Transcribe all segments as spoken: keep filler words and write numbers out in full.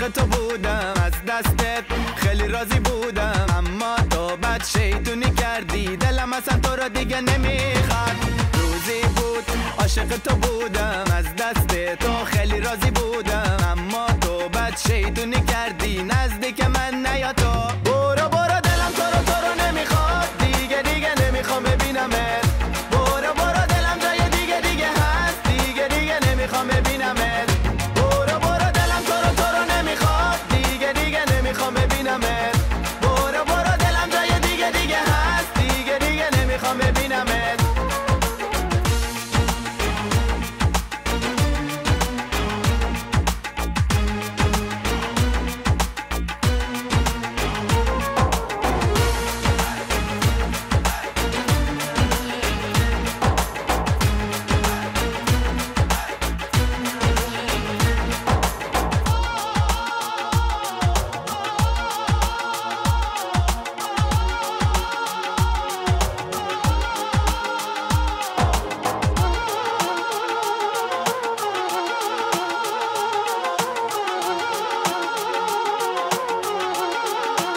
عاشق تو بودم، از دستت خیلی راضی بودم، اما تو بد شیطونی کردی، دلم اصلا تو را دیگه نمیخواد. روزی بود عاشق تو بودم، از دست تو خیلی راضی بودم، اما تو بد شیطونی کردی، نزدیک من نیا تو. برو برو دلم تو رو تو رو نمیخواد، دیگه دیگه نمیخوام ببینمت. برو برو دلم جای دیگه دیگه هست، دیگه دیگه نمیخوام ببینمت. برو برو دلم تو رو تو رو نمیخواد، دیگه دیگه نمیخوام ببینمت. برو برو دلم جای دیگه دیگه هست، دیگه دیگه نمیخوام ببینمت.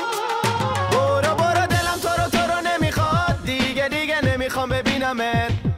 میخوام ببینمت.